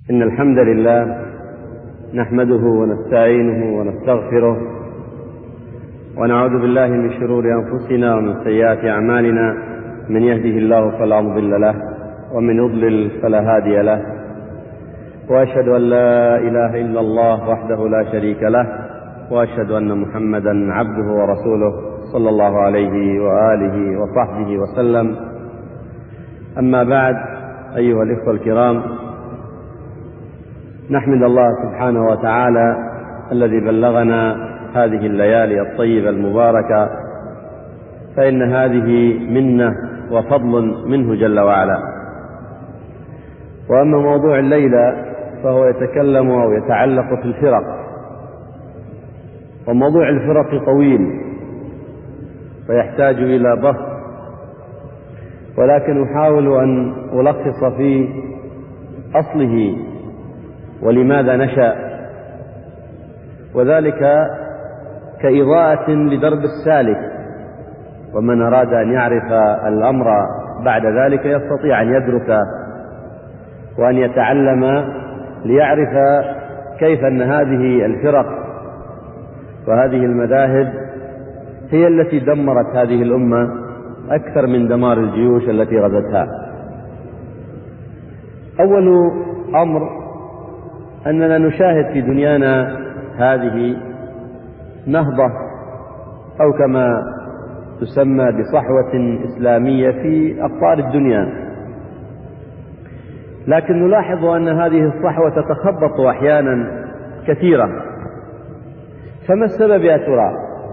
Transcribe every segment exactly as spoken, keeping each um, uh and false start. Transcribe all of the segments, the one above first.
إن الحمد لله نحمده ونستعينه ونستغفره ونعوذ بالله من شرور أنفسنا ومن سيئات أعمالنا. من يهده الله فلا مضل له ومن يضلل فلا هادي له، وأشهد أن لا إله إلا الله وحده لا شريك له، وأشهد أن محمدا عبده ورسوله صلى الله عليه وآله وصحبه وسلم. أما بعد، أيها الإخوة الكرام، نحمد الله سبحانه وتعالى الذي بلغنا هذه الليالي الطيبة المباركة، فإن هذه منة وفضل منه جل وعلا. وأما موضوع الليلة فهو يتكلم أو يتعلق في الفرق، وموضوع الفرق طويل ويحتاج إلى بسط، ولكن أحاول أن ألخص في أصله ولماذا نشأ، وذلك كإضاءة لدرب السالك، ومن أراد أن يعرف الأمر بعد ذلك يستطيع أن يدرك وأن يتعلم ليعرف كيف أن هذه الفرق وهذه المذاهب هي التي دمرت هذه الأمة أكثر من دمار الجيوش التي غزتها. أول أمر أننا نشاهد في دنيانا هذه نهضة، أو كما تسمى بصحوة إسلامية في أقطار الدنيا، لكن نلاحظ أن هذه الصحوة تتخبط أحيانا كثيرة. فما السبب يا ترى؟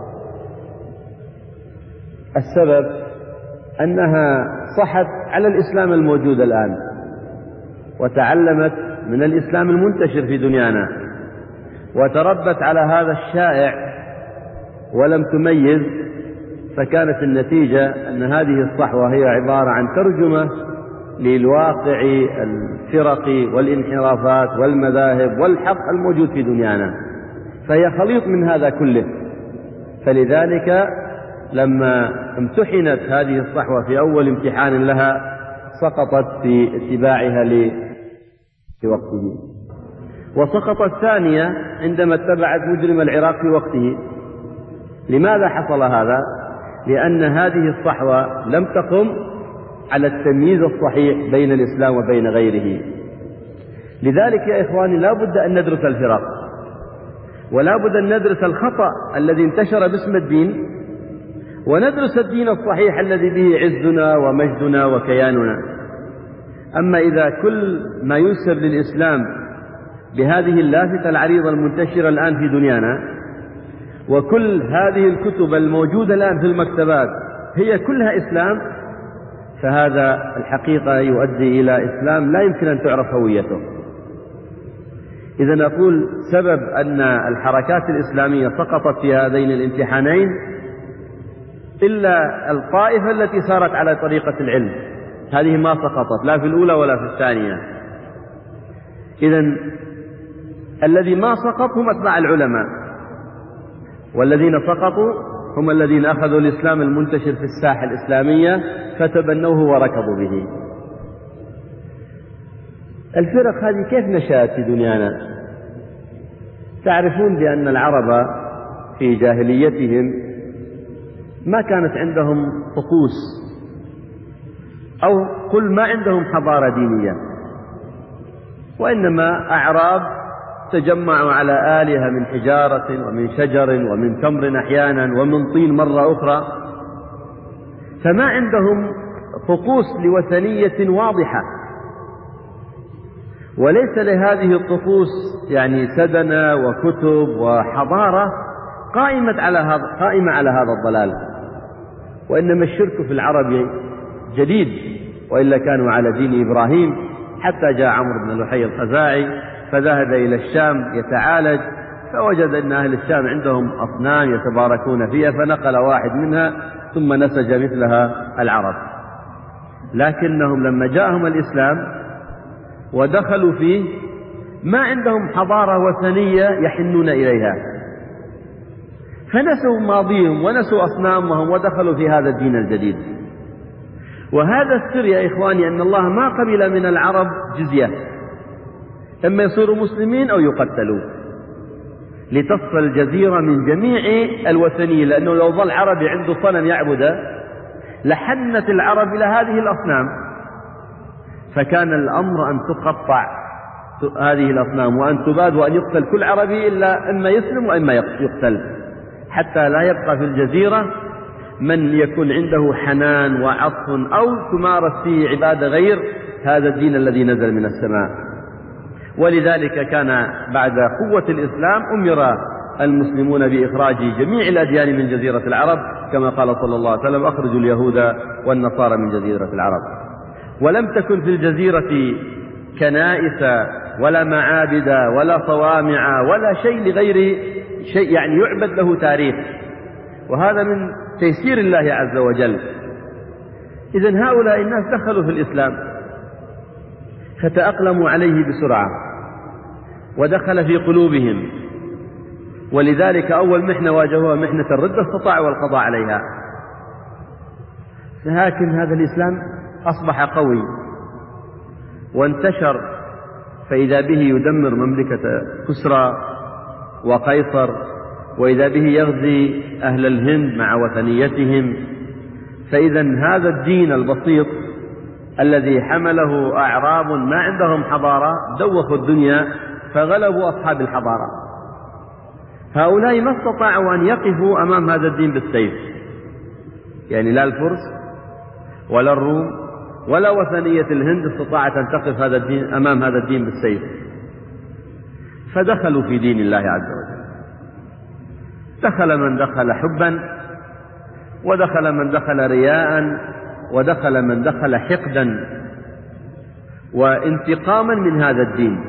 السبب أنها صحت على الإسلام الموجود الآن، وتعلمت من الإسلام المنتشر في دنيانا، وتربت على هذا الشائع ولم تميز، فكانت النتيجة أن هذه الصحوة هي عبارة عن ترجمة للواقع الفرق والانحرافات والمذاهب والحق الموجود في دنيانا، فهي خليط من هذا كله. فلذلك لما امتحنت هذه الصحوة في أول امتحان لها سقطت في اتباعها في وقته، وسقطت ثانية عندما اتبعت مجرم العراق في وقته. لماذا حصل هذا؟ لأن هذه الصحوة لم تقم على التمييز الصحيح بين الإسلام وبين غيره. لذلك يا إخواني لا بد أن ندرس الفرق، ولا بد أن ندرس الخطأ الذي انتشر باسم الدين، وندرس الدين الصحيح الذي به عزنا ومجدنا وكياننا. أما إذا كل ما ينسب للإسلام بهذه اللافتة العريضة المنتشرة الآن في دنيانا، وكل هذه الكتب الموجودة الآن في المكتبات هي كلها إسلام، فهذا الحقيقة يؤدي إلى إسلام لا يمكن أن تعرف هويته. إذا نقول سبب أن الحركات الإسلامية سقطت في هذين الامتحانين إلا الطائفة التي سارت على طريقة العلم، هذه ما سقطت لا في الأولى ولا في الثانية. إذن الذي ما سقط هم أتباع العلماء، والذين سقطوا هم الذين أخذوا الإسلام المنتشر في الساحة الإسلامية فتبنوه وركضوا به. الفرق هذه كيف نشأت في دنيانا؟ تعرفون بأن العرب في جاهليتهم ما كانت عندهم طقوس، أو قل ما عندهم حضارة دينية، وإنما أعراب تجمعوا على آلهة من حجارة ومن شجر ومن تمر أحيانا ومن طين مرة أخرى، فما عندهم طقوس لوثنية واضحة، وليس لهذه الطقوس يعني سدنة وكتب وحضارة قائمة على هذا قائمة على هذا الضلال. وإنما الشرك في العرب جديد، وإلا كانوا على دين إبراهيم، حتى جاء عمرو بن لحي الخزاعي فذهب إلى الشام يتعالج، فوجد أن أهل الشام عندهم أصنام يتباركون فيها، فنقل واحد منها ثم نسج مثلها العرب. لكنهم لما جاءهم الإسلام ودخلوا فيه ما عندهم حضارة وثنية يحنون إليها، فنسوا ماضيهم ونسوا أصنامهم ودخلوا في هذا الدين الجديد. وهذا السر يا إخواني أن الله ما قبل من العرب جزية، إما يصيروا مسلمين أو يقتلوا لتصفى الجزيرة من جميع الوثنية، لأنه لو ظل عربي عنده صنم يعبده لحنت العرب إلى هذه الأصنام، فكان الأمر أن تقطع هذه الأصنام وأن تباد وأن يقتل كل عربي إلا إما يسلم وإما يقتل، حتى لا يبقى في الجزيرة من يكون عنده حنان وعطف أو تمارس فيه عبادة غير هذا الدين الذي نزل من السماء. ولذلك كان بعد قوة الإسلام أمر المسلمون بإخراج جميع الأديان من جزيرة العرب، كما قال صلى الله عليه وسلم: أخرجوا اليهود والنصارى من جزيرة العرب. ولم تكن في الجزيرة كنائس ولا معابد ولا صوامع ولا شيء لغير شيء يعني يعبد له تاريخ، وهذا من تيسير الله عز وجل. إذن هؤلاء الناس دخلوا في الإسلام فتأقلموا عليه بسرعة ودخل في قلوبهم، ولذلك أول محنة واجهوها محنة الردة استطاعوا القضاء عليها. لكن هذا الإسلام أصبح قوي وانتشر، فإذا به يدمر مملكة كسرى وقيصر، وإذا به يغزي أهل الهند مع وثنيتهم. فإذا هذا الدين البسيط الذي حمله أعراب ما عندهم حضارة دوخوا الدنيا فغلبوا أصحاب الحضارة. هؤلاء ما استطاعوا أن يقفوا أمام هذا الدين بالسيف، يعني لا الفرس ولا الروم ولا وثنية الهند استطاعت أن تقف هذا الدين أمام هذا الدين بالسيف، فدخلوا في دين الله عز وجل. دخل من دخل حبا، ودخل من دخل رياء، ودخل من دخل حقدا وانتقاما من هذا الدين.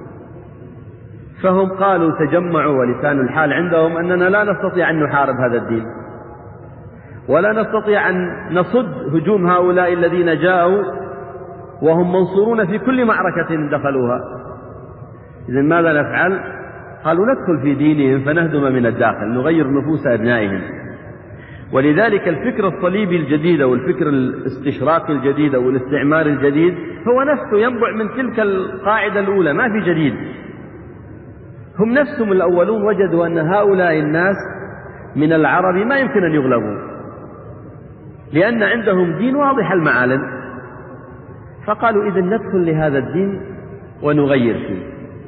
فهم قالوا تجمعوا، ولسان الحال عندهم أننا لا نستطيع أن نحارب هذا الدين ولا نستطيع أن نصد هجوم هؤلاء الذين جاءوا وهم منصورون في كل معركة دخلوها. إذن ماذا نفعل؟ قالوا ندخل في دينهم فنهدم من الداخل، نغير نفوس أبنائهم. ولذلك الفكر الصليبي الجديد والفكر الاستشراقي الجديد والاستعمار الجديد هو نفسه ينبع من تلك القاعدة الأولى، ما في جديد. هم نفسهم الأولون وجدوا أن هؤلاء الناس من العرب ما يمكن أن يغلبوا، لأن عندهم دين واضح المعالم، فقالوا إذن ندخل لهذا الدين ونغير فيه.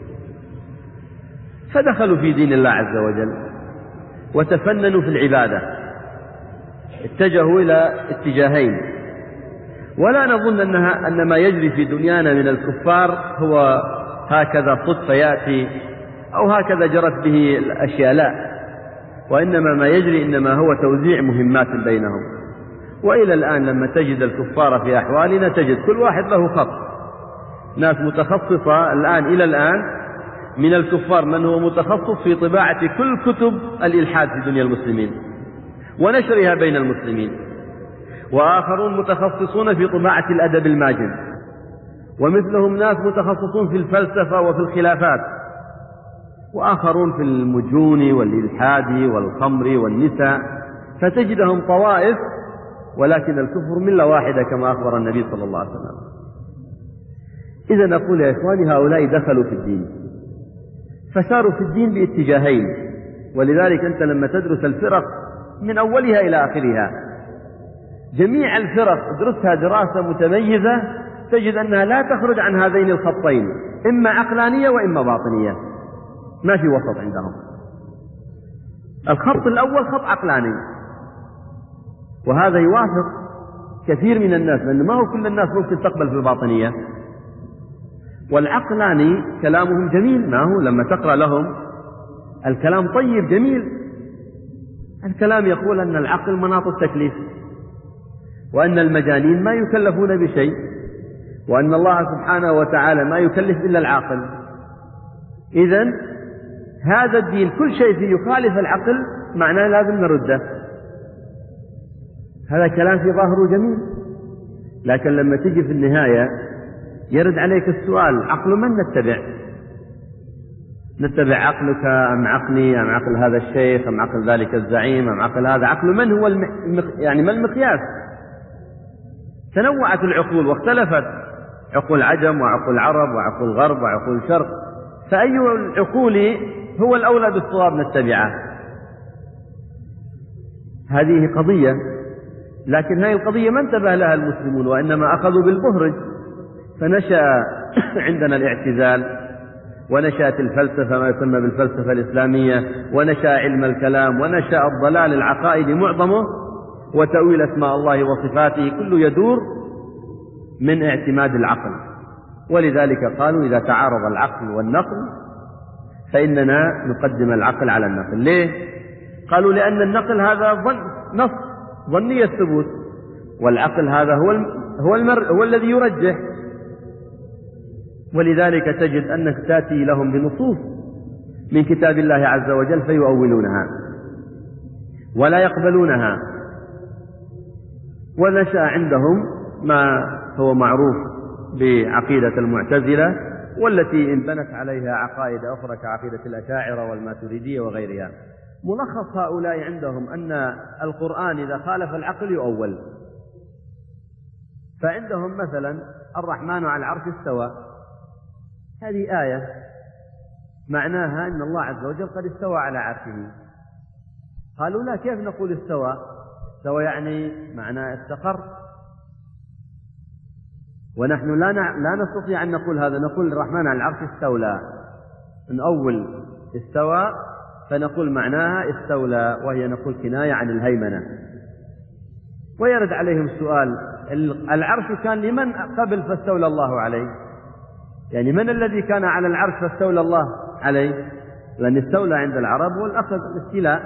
فدخلوا في دين الله عز وجل وتفننوا في العبادة، اتجهوا إلى اتجاهين. ولا نظن أنها أن ما يجري في دنيانا من الكفار هو هكذا صدفة يأتي أو هكذا جرت به الأشياء، لا، وإنما ما يجري إنما هو توزيع مهمات بينهم. وإلى الآن لما تجد الكفار في أحوالنا تجد كل واحد له خط، ناس متخصصة الآن إلى الآن من الكفار من هو متخصص في طباعة كل كتب الإلحاد في دنيا المسلمين ونشرها بين المسلمين، وآخرون متخصصون في طباعة الأدب الماجن، ومثلهم ناس متخصصون في الفلسفة وفي الخلافات، وآخرون في المجون والإلحاد والخمر والنساء. فتجدهم طوائف، ولكن الكفر ملة واحدة كما أخبر النبي صلى الله عليه وسلم. إذا نقول يا إخواني هؤلاء دخلوا في الدين فساروا في الدين باتجاهين. ولذلك أنت لما تدرس الفرق من أولها إلى آخرها جميع الفرق ادرسها دراسة متميزة تجد أنها لا تخرج عن هذين الخطين، إما عقلانية وإما باطنية، ما في وسط عندهم. الخط الأول خط عقلاني، وهذا يوافق كثير من الناس، لأن ما هو كل الناس ممكن تقبل في الباطنية. والعقلاني كلامهم جميل، ما هو لما تقرأ لهم الكلام طيب جميل. الكلام يقول أن العقل مناط التكليف، وأن المجانين ما يكلفون بشيء، وأن الله سبحانه وتعالى ما يكلف إلا العاقل. إذن هذا الدين كل شيء فيه يخالف العقل معناه لازم نرده. هذا كلام في ظاهره جميل، لكن لما تجي في النهاية يرد عليك السؤال: عقل من نتبع؟ نتبع عقلك أم عقلي أم عقل هذا الشيخ أم عقل ذلك الزعيم أم عقل هذا؟ عقل من هو المق... يعني ما المقياس؟ تنوعت العقول واختلفت، عقول عجم وعقول عرب وعقول غرب وعقول شرق، فأي العقول هو الأولى بالصواب نتبعه. هذه قضية، لكن هذه القضية ما انتبه لها المسلمون، وإنما أخذوا بالبهرج، فنشأ عندنا الاعتزال، ونشأت الفلسفة ما يسمى بالفلسفة الإسلامية، ونشأ علم الكلام، ونشأ الضلال العقائدي معظمه، وتأويل أسماء الله وصفاته كله يدور من اعتماد العقل. ولذلك قالوا إذا تعارض العقل والنقل فإننا نقدم العقل على النقل. ليه؟ قالوا لأن النقل هذا ظن نص ظني الثبوت، والعقل هذا هو هو المر هو الذي يرجح. ولذلك تجد أنك تأتي لهم بنصوص من كتاب الله عز وجل فيؤولونها ولا يقبلونها. ونشأ عندهم ما هو معروف بعقيدة المعتزلة، والتي انبنت عليها عقائد أخرى كعقيدة الأشاعرة والماتريدية وغيرها. ملخص هؤلاء عندهم أن القرآن إذا خالف العقل يؤول. فعندهم مثلا الرحمن على العرش استوى، هذه آية معناها أن الله عز وجل قد استوى على عرشه. قالوا لا، كيف نقول استوى؟ استوى يعني معناه استقر، ونحن لا لا نستطيع أن نقول هذا، نقول الرحمن على العرش استولى. نؤول استوى فنقول معناها استولى، وهي نقول كناية عن الهيمنة. ويرد عليهم السؤال، العرش كان لمن قبل فاستولى الله عليه؟ يعني من الذي كان على العرش فاستولى الله عليه؟ لأن استولى عند العرب والأخذ الاستيلاء.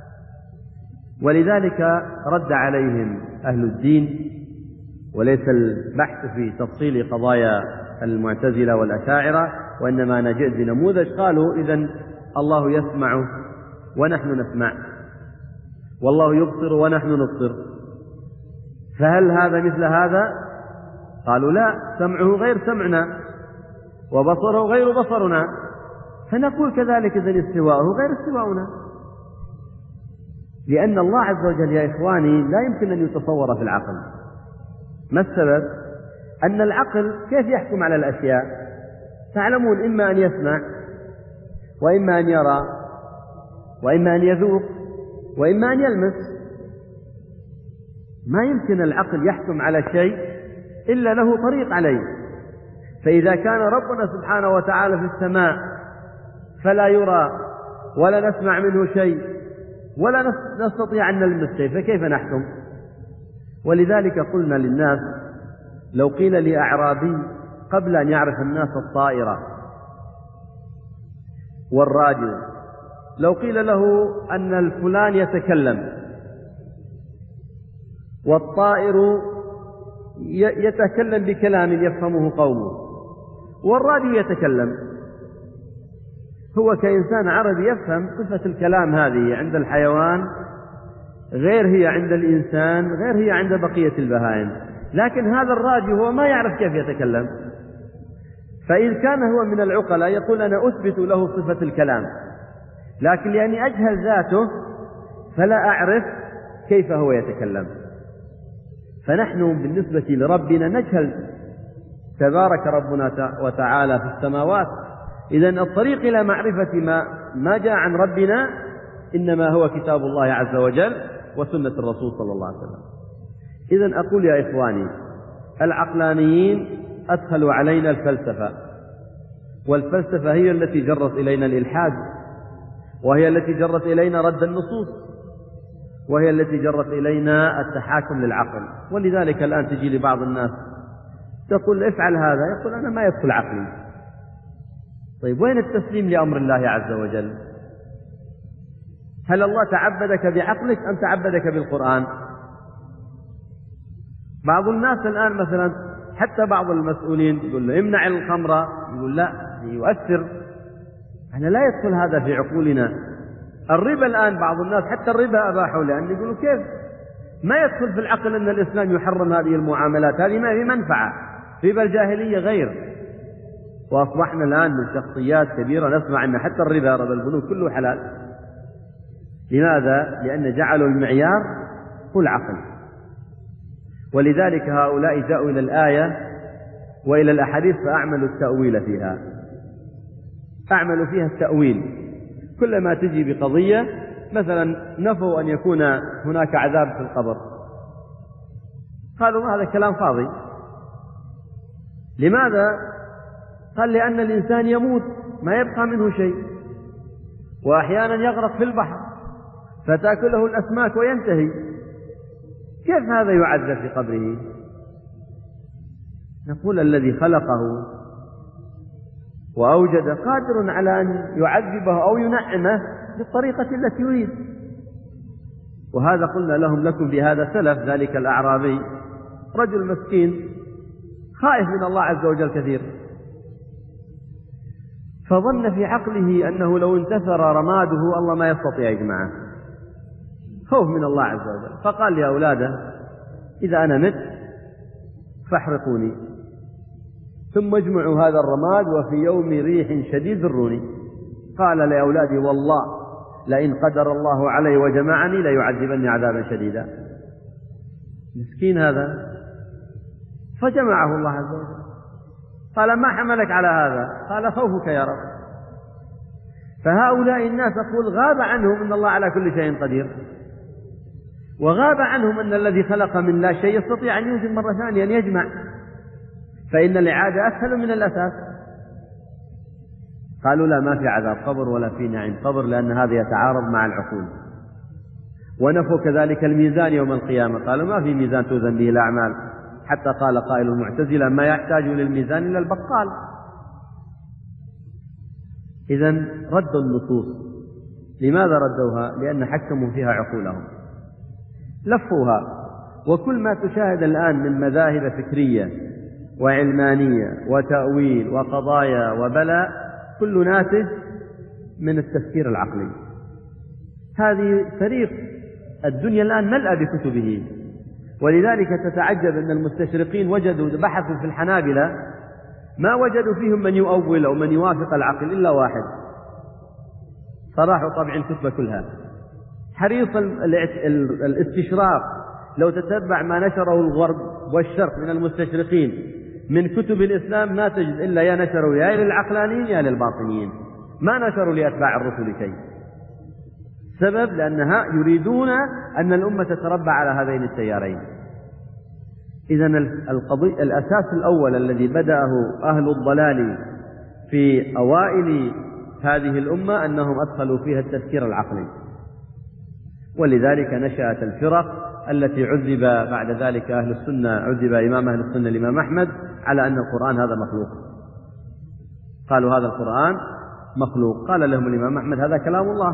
ولذلك رد عليهم أهل الدين، وليس البحث في تفصيل قضايا المعتزلة والأشاعرة، وإنما أنا جئت بنموذج. قالوا إذن الله يسمع ونحن نسمع، والله يبصر ونحن نبصر، فهل هذا مثل هذا؟ قالوا لا، سمعه غير سمعنا وبصره غير بصرنا، فنقول كذلك إذن استواءه غير استواؤنا. لأن الله عز وجل يا إخواني لا يمكن أن يتصور في العقل. ما السبب؟ أن العقل كيف يحكم على الأشياء؟ تعلمون إما أن يسمع، وإما أن يرى، وإما أن يذوق، وإما أن يلمس. ما يمكن العقل يحكم على شيء إلا له طريق عليه. فإذا كان ربنا سبحانه وتعالى في السماء فلا يرى ولا نسمع منه شيء ولا نستطيع أن نلمس شيء، فكيف نحكم؟ ولذلك قلنا للناس، لو قيل لأعرابي قبل أن يعرف الناس الطائرة والراديو، لو قيل له أن الفلان يتكلم والطائر يتكلم بكلام يفهمه قومه والراديو يتكلم، هو كإنسان عربي يفهم صفة الكلام هذه عند الحيوان غير هي عند الإنسان غير هي عند بقية البهائم، لكن هذا الراديو هو ما يعرف كيف يتكلم. فإن كان هو من العقلاء يقول أنا أثبت له صفة الكلام، لكن لأني أجهل ذاته فلا أعرف كيف هو يتكلم. فنحن بالنسبة لربنا نجهل، تبارك ربنا وتعالى في السماوات. إذن الطريق إلى معرفة ما, ما جاء عن ربنا إنما هو كتاب الله عز وجل وسنة الرسول صلى الله عليه وسلم. إذن أقول يا إخواني، العقلانيين أدخلوا علينا الفلسفة، والفلسفة هي التي جرت إلينا الإلحاد، وهي التي جرت إلينا رد النصوص، وهي التي جرت إلينا التحاكم للعقل. ولذلك الآن تجي لبعض الناس تقول افعل هذا، يقول أنا ما يدخل عقلي. طيب وين التسليم لأمر الله عز وجل؟ هل الله تعبدك بعقلك أم تعبدك بالقرآن؟ بعض الناس الآن مثلا حتى بعض المسؤولين يقول له امنع الخمر، يقول لا يؤثر، أنا لا يدخل هذا في عقولنا. الربا الآن بعض الناس حتى الربا أباحوا، لأن يقولوا كيف ما يدخل في العقل أن الإسلام يحرم هذه المعاملات، هذه ما هي منفعة. ربا الجاهلية غير، وأصبحنا الآن من شخصيات كبيرة نسمع أن حتى الربا ربا البنوك كله حلال. لماذا؟ لأن جعلوا المعيار هو العقل. ولذلك هؤلاء جاءوا إلى الآية وإلى الأحاديث فأعمل التأويل فيها، أعمل فيها التأويل. كلما تجي بقضية مثلا نفوا أن يكون هناك عذاب في القبر، قالوا هذا كلام فاضي. لماذا؟ قال لأن الإنسان يموت ما يبقى منه شيء، وأحيانا يغرق في البحر فتأكله الأسماك وينتهي، كيف هذا يعذب في قبره؟ نقول الذي خلقه وأوجد قادر على أن يعذبه أو ينعمه بالطريقة التي يريد. وهذا قلنا لهم لكم بهذا سلف ذلك الأعرابي، رجل مسكين خائف من الله عز وجل كثير، فظن في عقله أنه لو انتثر رماده الله ما يستطيع يجمعه، خوف من الله عز وجل، فقال لأولاده إذا أنا مت فاحرقوني ثم اجمعوا هذا الرماد وفي يوم ريح شديد ذروني. قال لأولادي والله لئن قدر الله علي وجمعني ليعذبني عذابا شديدا. مسكين هذا، فجمعه الله عز وجل. قال ما حملك على هذا؟ قال خوفك يا رب. فهؤلاء الناس أقول غاب عنهم أن الله على كل شيء قدير، وغاب عنهم أن الذي خلق من لا شيء يستطيع أن يوجد مرة ثانية أن يجمع، فإن الإعادة أسهل من الأساس. قالوا لا، ما في عذاب قبر ولا في نعيم قبر لأن هذا يتعارض مع العقول. ونفوا كذلك الميزان يوم القيامة، قالوا ما في ميزان توزن به الأعمال، حتى قال قائل المعتزلة ما يحتاج للميزان إلا البقال. إذن ردوا النصوص. لماذا ردوها؟ لأن حكموا فيها عقولهم، لفوها. وكل ما تشاهد الآن من مذاهب فكرية وعلمانية وتأويل وقضايا وبلاء كل ناتج من التفكير العقلي. هذه فريق الدنيا الآن ملأ بكتبه، ولذلك تتعجب أن المستشرقين وجدوا بحثوا في الحنابلة ما وجدوا فيهم من يؤول أو من يوافق العقل إلا واحد، صراحوا طبع الكتب كلها، حريص الاستشراق. لو تتبع ما نشره الغرب والشرق من المستشرقين من كتب الإسلام ما تجد إلا يا نشروا يا للعقلانيين يا للباطنيين، ما نشروا لأتباع الرسل شيء. سبب لأنها يريدون أن الأمة تتربى على هذين التيارين. إذن القضية الأساس الأول الذي بدأه أهل الضلال في أوائل هذه الأمة أنهم أدخلوا فيها التفكير العقلي، ولذلك نشأت الفرق التي عذب بعد ذلك أهل السنة، عذب إمام أهل السنة الإمام أحمد على أن القرآن هذا مخلوق، قالوا هذا القرآن مخلوق، قال لهم الإمام أحمد هذا كلام الله،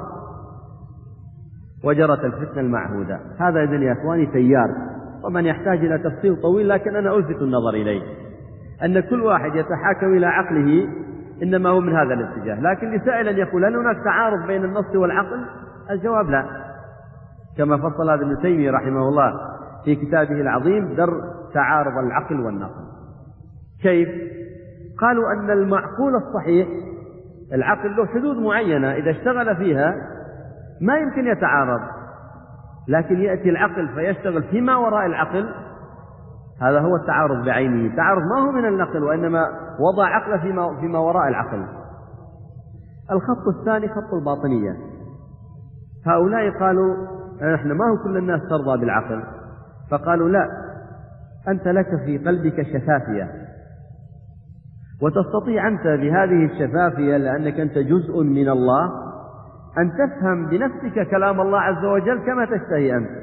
وجرت الفتنة المعهودة. هذا إذن يا أخواني تيار، ومن يحتاج إلى تفصيل طويل، لكن أنا ألفت النظر إليه أن كل واحد يتحاكم إلى عقله إنما هو من هذا الاتجاه. لكن لسائل أن يقول هل هناك تعارض بين النص والعقل؟ الجواب لا، كما فصل هذا ابن تيمية رحمه الله في كتابه العظيم در تعارض العقل والنقل. كيف؟ قالوا أن المعقول الصحيح العقل له حدود معينة إذا اشتغل فيها ما يمكن يتعارض، لكن يأتي العقل فيشتغل فيما وراء العقل، هذا هو التعارض بعينه. التعارض ما هو من النقل، وإنما وضع عقله فيما, فيما وراء العقل. الخط الثاني خط الباطنية. هؤلاء قالوا نحن ما هو كل الناس ترضى بالعقل، فقالوا لا، أنت لك في قلبك شفافية، وتستطيع أنت بهذه الشفافية لأنك أنت جزء من الله أن تفهم بنفسك كلام الله عز وجل كما تشتهي أنت.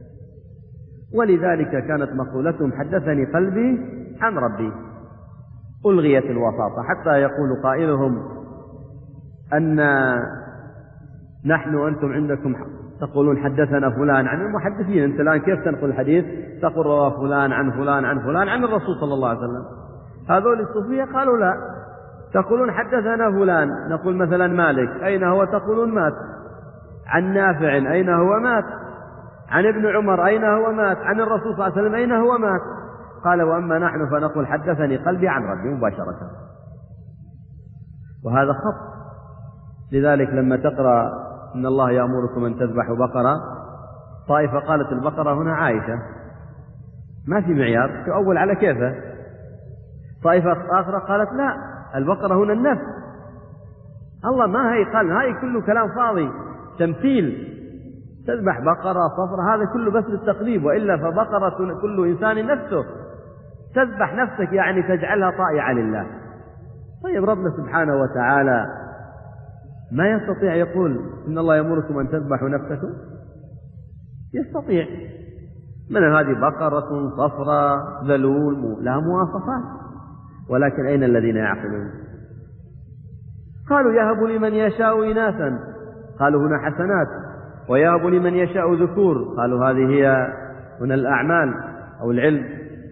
ولذلك كانت مقولتهم حدثني قلبي عن ربي، ألغيت الوساطة، حتى يقول قائلهم أن نحن وأنتم عندكم تقولون حدثنا فلان عن المحدثين، أنت الآن كيف تنقل الحديث؟ تقول رواه فلان عن فلان عن فلان عن الرسول صلى الله عليه وسلم. هذول الصوفية قالوا لا، تقولون حدثنا فلان، نقول مثلا مالك أين هو؟ تقولون مات. عن نافع أين هو؟ مات. عن ابن عمر أين هو؟ مات. عن الرسول صلى الله عليه وسلم أين هو؟ مات. قال وأما نحن فنقول حدثني قلبي عن ربي مباشرة، وهذا خط. لذلك لما تقرأ إن الله يأمركم أن تذبحوا بقرة، طائفة قالت البقرة هنا عائشة، ما في معيار، تؤول على كيفه. طائفة أخرى قالت لا، البقرة هنا النفس. الله ما هي قال هاي كله كلام فاضي تمثيل، تذبح بقرة صفرة هذا كله بس للتقريب، وإلا فبقرة كل إنسان نفسه، تذبح نفسك يعني تجعلها طائعة لله. طيب ربنا سبحانه وتعالى ما يستطيع يقول إن الله يأمركم أن تذبحوا نفسكم؟ يستطيع، من هذه بقرة صفرة ذلول لها مواصفات، ولكن أين الذين يعقلون؟ قالوا يهب لمن يشاء إناثا، قالوا هنا حسنات، ويهب لمن يشاء ذكور، قالوا هذه هي هنا الأعمال أو العلم.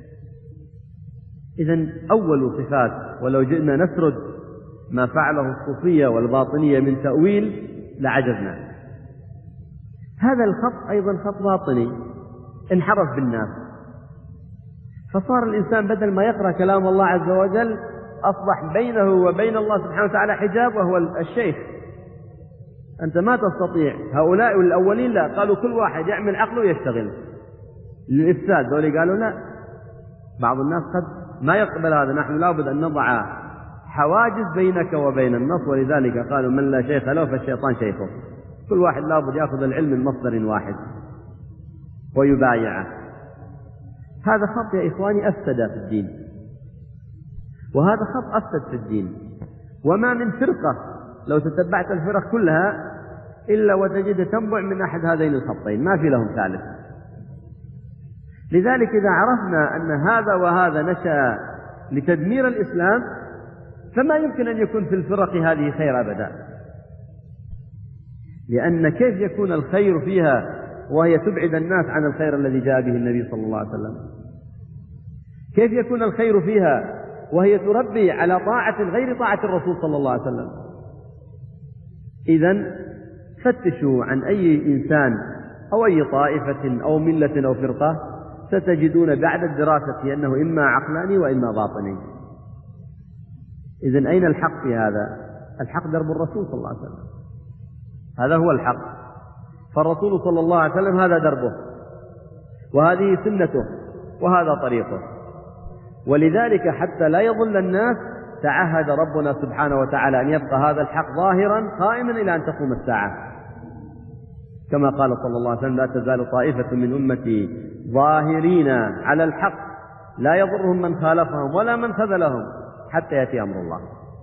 إذن أول صفات، ولو جئنا نسرد ما فعله الصوفية والباطنية من تأويل لعجزنا. هذا الخط أيضا خط باطني انحرف بالناس، فصار الإنسان بدل ما يقرأ كلام الله عز وجل أصبح بينه وبين الله سبحانه وتعالى حجاب، وهو الشيخ. أنت ما تستطيع. هؤلاء الأولين لا، قالوا كل واحد يعمل عقله ويشتغل للإفساد، دولي قالوا لا، بعض الناس قد ما يقبل هذا، نحن لابد أن نضع حواجز بينك وبين النص، ولذلك قالوا من لا شيخ له فالشيطان شيخه. كل واحد لابد يأخذ العلم من مصدر واحد ويبايعه. هذا خط يا إخواني أفسد في الدين، وهذا خط أفسد في الدين. وما من فرقة لو تتبعت الفرق كلها إلا وتجد تنبع من أحد هذين الخطين، ما في لهم ثالث. لذلك إذا عرفنا أن هذا وهذا نشأ لتدمير الإسلام، فما يمكن أن يكون في الفرق هذه خير أبدا، لأن كيف يكون الخير فيها وهي تبعد الناس عن الخير الذي جاء به النبي صلى الله عليه وسلم؟ كيف يكون الخير فيها وهي تربي على طاعة غير طاعة الرسول صلى الله عليه وسلم؟ إذن فتشوا عن أي إنسان أو أي طائفة أو ملة أو فرقة، ستجدون بعد الدراسة أنه إما عقلاني وإما باطني. إذن أين الحق في هذا؟ الحق درب الرسول صلى الله عليه وسلم، هذا هو الحق. فالرسول صلى الله عليه وسلم هذا دربه، وهذه سنته، وهذا طريقه. ولذلك حتى لا يضل الناس تعهد ربنا سبحانه وتعالى أن يبقى هذا الحق ظاهرا قائما إلى أن تقوم الساعة، كما قال صلى الله عليه وسلم لا تزال طائفة من أمتي ظاهرين على الحق لا يضرهم من خالفهم ولا من خذلهم حتى يأتي أمر الله.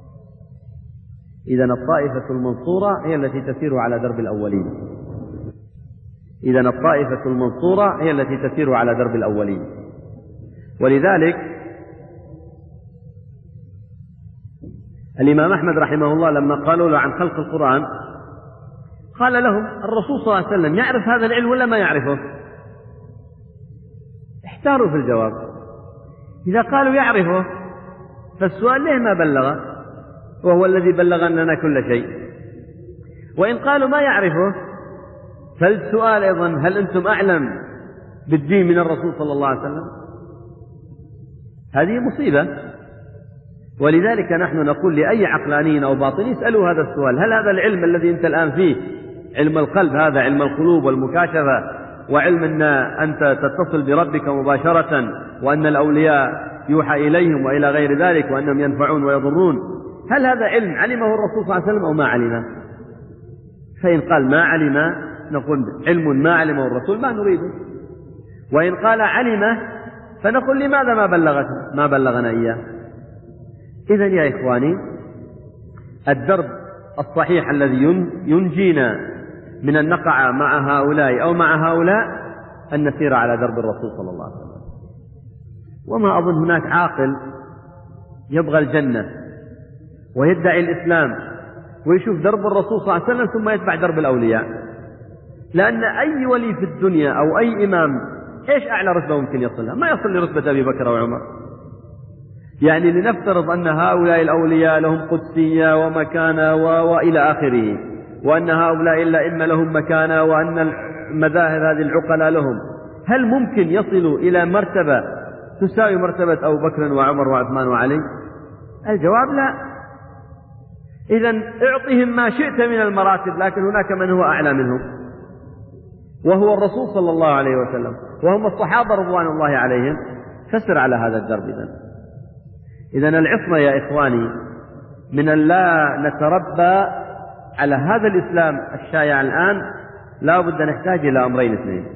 إذن الطائفة المنصورة هي التي تسير على درب الأولين، إذن الطائفة المنصورة هي التي تسير على درب الأولين. ولذلك الإمام أحمد رحمه الله لما قالوا له عن خلق القرآن قال لهم الرسول صلى الله عليه وسلم يعرف هذا العلم ولا ما يعرفه؟ احتاروا في الجواب. إذا قالوا يعرفه فالسؤال ليه ما بلغ وهو الذي بلغ أننا كل شيء، وإن قالوا ما يعرفه فالسؤال أيضا هل أنتم أعلم بالدين من الرسول صلى الله عليه وسلم؟ هذه مصيبة. ولذلك نحن نقول لأي عقلانيين أو باطنين اسألوا هذا السؤال: هل هذا العلم الذي أنت الآن فيه، علم القلب، هذا علم القلوب والمكاشفة، وعلم أن أنت تتصل بربك مباشرة، وأن الأولياء يوحى إليهم وإلى غير ذلك، وأنهم ينفعون ويضرون، هل هذا علم علمه الرسول صلى الله عليه وسلم أو ما علمه؟ فإن قال ما علم نقول علم ما علمه الرسول ما نريده، وإن قال علمه فنقول لماذا ما بلغت ما بلغنا إياه. إذن يا إخواني الدرب الصحيح الذي ينجينا من أن نقع مع هؤلاء أو مع هؤلاء أن نسير على درب الرسول صلى الله عليه وسلم. وما أظن هناك عاقل يبغى الجنة ويدعي الإسلام ويشوف درب الرسول صلى الله عليه وسلم ثم يتبع درب الأولياء، لأن أي ولي في الدنيا أو أي إمام إيش أعلى رتبة ممكن يصلها؟ ما يصل لرتبة أبي بكر وعمر. يعني لنفترض أن هؤلاء الأولياء لهم قدسية ومكانة وإلى آخره، وأن هؤلاء الأئمة لهم مكانة، وأن المذاهب هذه العقلاء لهم، هل ممكن يصلوا إلى مرتبة تساوي مرتبة أبو بكر وعمر وعثمان وعلي؟ الجواب لا. إذن اعطهم ما شئت من المراتب، لكن هناك من هو أعلى منهم وهو الرسول صلى الله عليه وسلم، وهم الصحابة رضوان الله عليهم، فسر على هذا الدرب. إذن إذن العصمة يا إخواني من أن لا نتربى على هذا الإسلام الشائع الآن لا بد نحتاج إلى أمرين اثنين.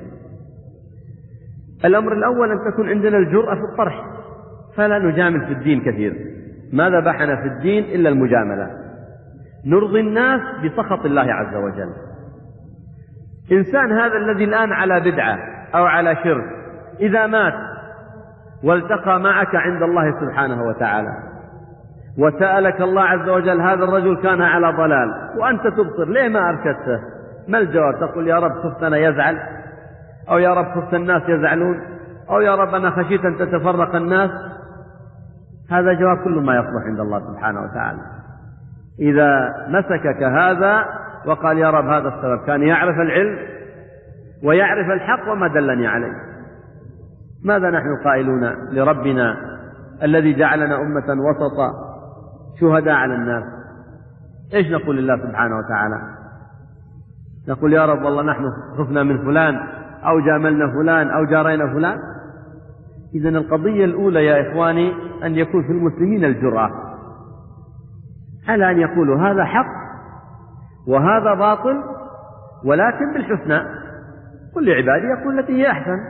الأمر الأول أن تكون عندنا الجرأة في الطرح، فلا نجامل في الدين كثير. ما ذبحنا في الدين إلا المجاملة، نرضي الناس بسخط الله عز وجل. إنسان هذا الذي الآن على بدعة أو على شرك إذا مات والتقى معك عند الله سبحانه وتعالى وسألك الله عز وجل هذا الرجل كان على ضلال وأنت تبصر ليه ما أرشدته، ما الجواب؟ تقول يا رب خفتنا يزعل، أو يا رب خفت الناس يزعلون، أو يا رب أنا خشيت أن تتفرق الناس. هذا جواب كل ما يصلح عند الله سبحانه وتعالى. إذا مسكك هذا وقال يا رب هذا السبب، كان يعرف العلم ويعرف الحق وما دلني عليه. ماذا نحن قائلون لربنا الذي جعلنا أمة وسطا شهداء على الناس؟ إيش نقول لله سبحانه وتعالى؟ نقول يا رب والله نحن خفنا من فلان أو جاملنا فلان أو جارينا فلان. إذن القضية الأولى يا إخواني أن يكون في المسلمين الجرأة على أن يقولوا هذا حق وهذا باطل، ولكن بالحسنى. كل عبادي يقول التي هي أحسن،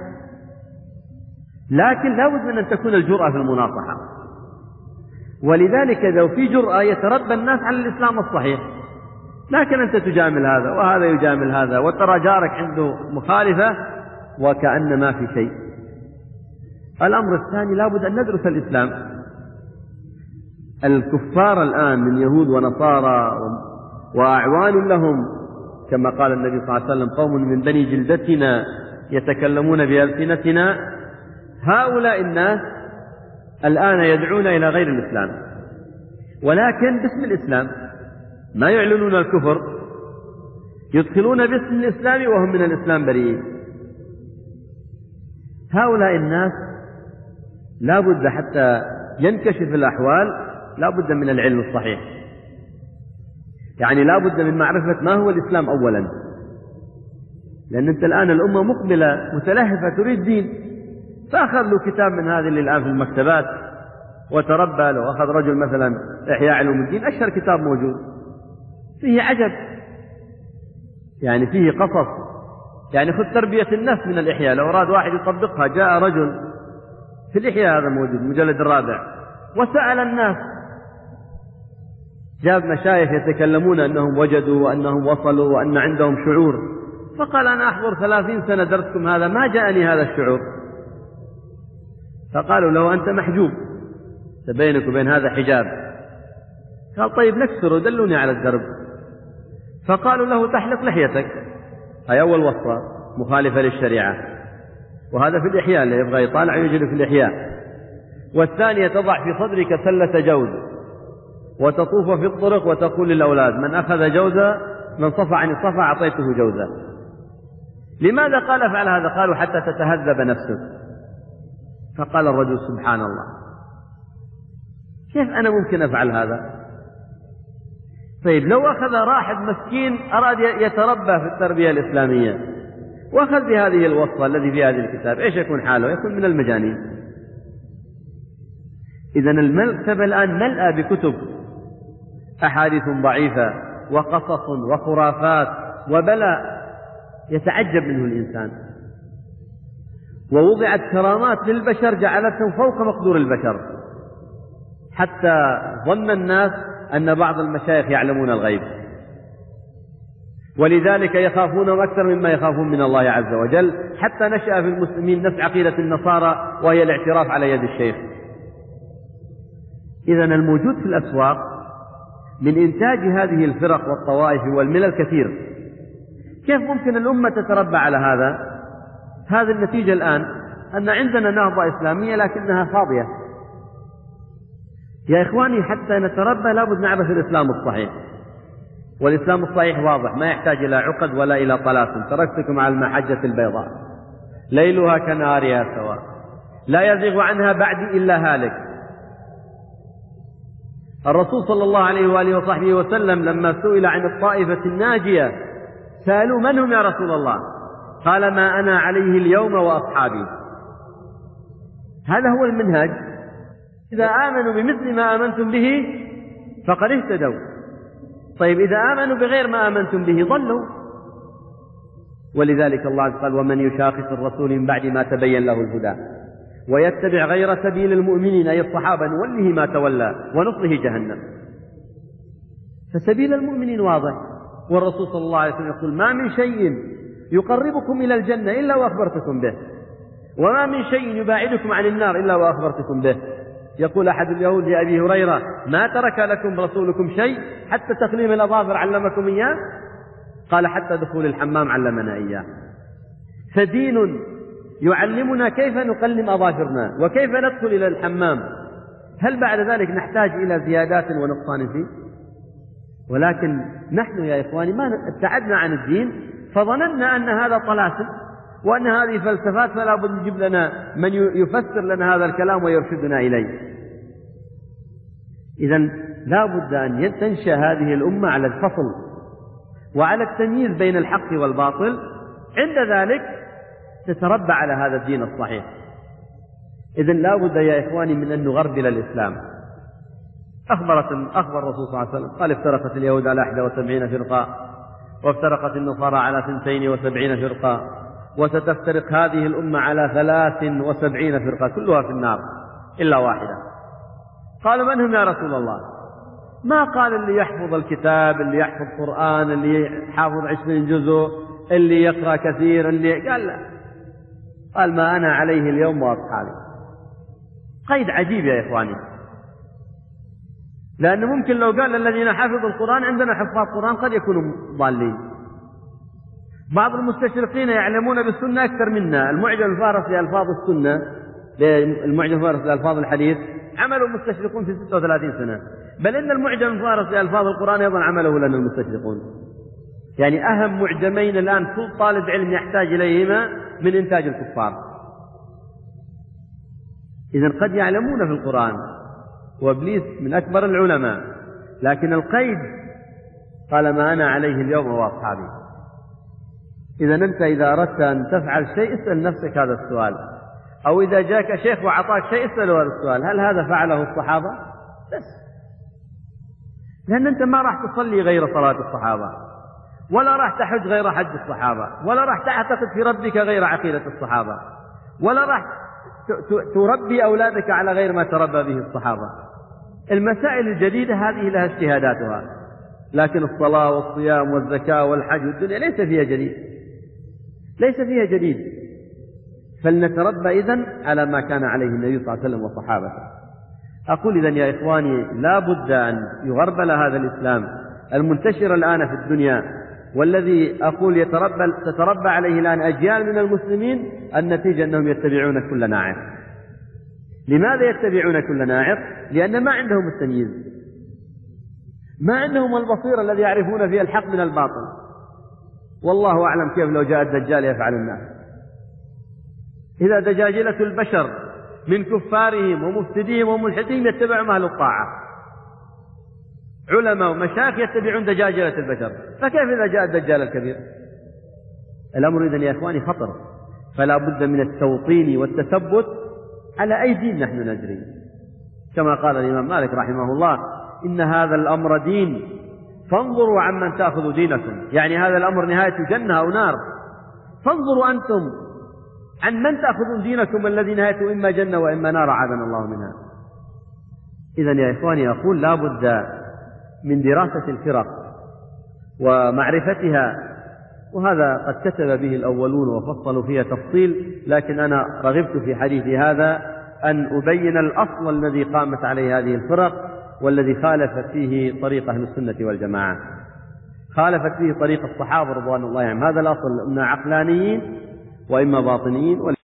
لكن لا بد من أن تكون الجرأة في المناصحة. ولذلك لو في جرأة يتربى الناس على الإسلام الصحيح. لكن أنت تجامل هذا وهذا يجامل هذا وترى جارك عنده مخالفة وكأن ما في شيء. الأمر الثاني لا بد أن ندرس الإسلام. الكفار الآن من يهود ونصارى وأعوان لهم كما قال النبي صلى الله عليه وسلم قوم من بني جلدتنا يتكلمون بألسنتنا، هؤلاء الناس الآن يدعون إلى غير الإسلام ولكن باسم الإسلام، ما يعلنون الكفر، يدخلون باسم الإسلام وهم من الإسلام بريئين. هؤلاء الناس لا بد حتى ينكشف الأحوال لا بد من العلم الصحيح، يعني لا بد من معرفة ما هو الإسلام أولا، لأن أنت الآن الأمة مقبلة متلهفة تريد دين، فأخذ له كتاب من هذه اللي الآن في المكتبات وتربى. لو أخذ رجل مثلا إحياء علوم الدين أشهر كتاب موجود فيه عجب، يعني فيه قصص، يعني خذ تربية النفس من الإحياء لو أراد واحد يطبقها. جاء رجل في الإحياء هذا موجود المجلد الرابع وسأل الناس، جاب مشايخ يتكلمون أنهم وجدوا وأنهم وصلوا وأن عندهم شعور، فقال أنا أحضر ثلاثين سنة درسكم هذا ما جاءني هذا الشعور. فقالوا له أنت محجوب بينك وبين هذا حجاب. قال طيب نكسره دلوني على الدرب. فقالوا له تحلق لحيتك، هي أول وصفة مخالفة للشريعة، وهذا في الإحياء اللي يبغى يطالع يجري في الإحياء. والثانية تضع في صدرك سلة جوز وتطوف في الطرق وتقول للأولاد من أخذ جوزة من صفى عن الصفى أعطيته جوزة. لماذا قال افعل هذا؟ قالوا حتى تتهذب نفسك. فقال الرجل سبحان الله كيف أنا ممكن أفعل هذا؟ طيب لو أخذ راحل مسكين أراد يتربى في التربية الإسلامية وأخذ بهذه الوصفة الذي في هذه الكتاب، إيش يكون حاله؟ يكون من المجانين. إذن المكتبة الآن ملأى بكتب أحاديث ضعيفة وقصص وخرافات وبلاء يتعجب منه الإنسان، ووضعت كرامات للبشر جعلتهم فوق مقدور البشر، حتى ظن الناس أن بعض المشايخ يعلمون الغيب، ولذلك يخافونهم أكثر مما يخافون من الله عز وجل. حتى نشأ في المسلمين نفس عقيدة النصارى وهي الاعتراف على يد الشيخ. إذن الموجود في الأسواق من إنتاج هذه الفرق والطوائف والملل كثير. كيف ممكن الأمة تتربى على هذا؟ هذه النتيجة الآن أن عندنا نهضة إسلامية لكنها فاضية. يا إخواني حتى نتربى لابد نعرف الإسلام الصحيح، والإسلام الصحيح واضح ما يحتاج إلى عقد ولا إلى طلاسم. تركتكم على المحجة البيضاء ليلها كنهارها سواء لا يزيغ عنها بعدي إلا هالك. الرسول صلى الله عليه وآله وصحبه وسلم لما سئل عن الطائفة الناجية سألوا من هم يا رسول الله؟ قال ما أنا عليه اليوم وأصحابي. هذا هو المنهج. إذا آمنوا بمثل ما آمنتم به فقد اهتدوا. طيب إذا آمنوا بغير ما آمنتم به ضلوا. ولذلك الله عز وجل قال: ومن يشاقق الرسول من بعد ما تبين له الهدى ويتبع غير سبيل المؤمنين أي الصحابة نوله ما تولى ونصله جهنم. فسبيل المؤمنين واضح. والرسول صلى الله عليه وسلم يقول: ما من شيء يقربكم إلى الجنة إلا وأخبرتكم به، وما من شيء يباعدكم عن النار إلا وأخبرتكم به. يقول أحد اليهود لأبي هريرة: ما ترك لكم رسولكم شيء حتى تقليم الأظافر علمكم إياه؟ قال: حتى دخول الحمام علمنا إياه. فدين يعلمنا كيف نقلم أظافرنا وكيف ندخل إلى الحمام. هل بعد ذلك نحتاج إلى زيادات ونقصان فيه؟ ولكن نحن يا إخواني ما ابتعدنا عن الدين فظننا أن هذا طلاسم وأن هذه فلسفات، فلا بد نجيب لنا من يفسر لنا هذا الكلام ويرشدنا إليه. إذن لا بد أن تنشأ هذه الأمة على الفصل وعلى التمييز بين الحق والباطل، عند ذلك تتربى على هذا الدين الصحيح. إذن لا بد يا إخواني من أن نغربل الإسلام. أخبرت أخبر الرسول صلى الله عليه وسلم قال: افترقت اليهود على إحدى وسبعين فرقة وافترقت النصارى على اثنتين وسبعين فرقة وستفترق هذه الأمة على ثلاث وسبعين فرقة كلها في النار إلا واحدة. قال: من هم يا رسول الله؟ ما قال اللي يحفظ الكتاب، اللي يحفظ قرآن، اللي حافظ عشرين جزء، اللي يقرأ كثير، اللي قال لا. قال: ما أنا عليه اليوم وأصحابي. قيد عجيب يا إخواني، لأنه ممكن لو قال الذين حفظوا القرآن، عندنا حفاظ القرآن قد يكونوا ضالين. بعض المستشرقين يعلمون بالسنة أكثر منا. المعجم الفارسي لألفاظ السنة، المعجم الفارسي لألفاظ الحديث، عمله المستشرقون في ستة وثلاثين سنة. بل إن المعجم الفارسي لألفاظ القرآن أيضا عمله لنا المستشرقون. يعني أهم معجمين الآن كل طالب علم يحتاج إليهما من إنتاج الكفار. إذن قد يعلمون في القرآن، وإبليس من أكبر العلماء، لكن القيد قال: ما أنا عليه اليوم وأصحابي. إذا أنت إذا أردت أن تفعل شيء اسأل نفسك هذا السؤال، أو إذا جاءك شيخ وعطاك شيء اسأله هذا السؤال: هل هذا فعله الصحابة؟ بس. لأن أنت ما راح تصلي غير صلاة الصحابة، ولا راح تحج غير حج الصحابة، ولا راح تعتقد في ربك غير عقيدة الصحابة، ولا راح تربي أولادك على غير ما تربى به الصحابة. المسائل الجديدة هذه لها اجتهاداتها، لكن الصلاة والصيام والزكاة والحج والدنيا ليس فيها جديد، ليس فيها جديد. فلنتربى إذن على ما كان عليه النبي صلى الله عليه وسلم وصحابته. أقول إذن يا إخواني لا بد أن يغربل هذا الإسلام المنتشر الآن في الدنيا، والذي أقول يتربى تتربى عليه الآن أجيال من المسلمين. النتيجة أنهم يتبعون كل ناعق. لماذا يتبعون كل ناعق؟ لأن ما عندهم التمييز، ما عندهم البصيرة الذي يعرفون فيها الحق من الباطل. والله أعلم كيف لو جاء الدجال يفعل الناس. إذا دجاجلة البشر من كفارهم ومفسديهم وملحدين يتبعهم أهل الطاعة، علماء ومشايخ يتبعون دجاجلة البشر، فكيف إذا جاء الدجال الكبير؟ الأمر إذن يا إخواني خطر. فلا بد من التوطين والتثبت على أي دين نحن نجري. كما قال الإمام مالك رحمه الله: إن هذا الأمر دين فانظروا عمن تأخذوا دينكم. يعني هذا الأمر نهاية جنة أو نار، فانظروا أنتم عن من تأخذون دينكم الذي نهايته إما جنة وإما نار، عاذنا الله منها. إذن يا إخواني أقول لا بد من دراسة الفرق ومعرفتها، وهذا قد كتب به الأولون وفصلوا فيها تفصيل، لكن أنا رغبت في حديثي هذا أن أبين الأصل الذي قامت عليه هذه الفرق، والذي خالفت فيه طريق أهل السنة والجماعة، خالفت فيه طريق الصحابة رضوان الله عنهم. هذا الأصل، إما عقلانيين وإما باطنيين.